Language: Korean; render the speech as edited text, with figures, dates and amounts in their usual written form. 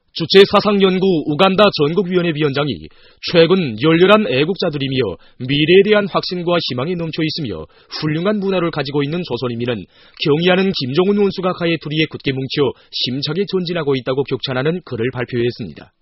주체사상연구 우간다 전국위원회 위원장이 최근 열렬한 애국자들이며 미래에 대한 확신과 희망이 넘쳐 있으며 훌륭한 문화를 가지고 있는 조선인민은 경의하는 김정은 원수가 가해 둘이에 굳게 뭉쳐 심차게 전진하고 있다고 격찬하는 글을 발표했습니다.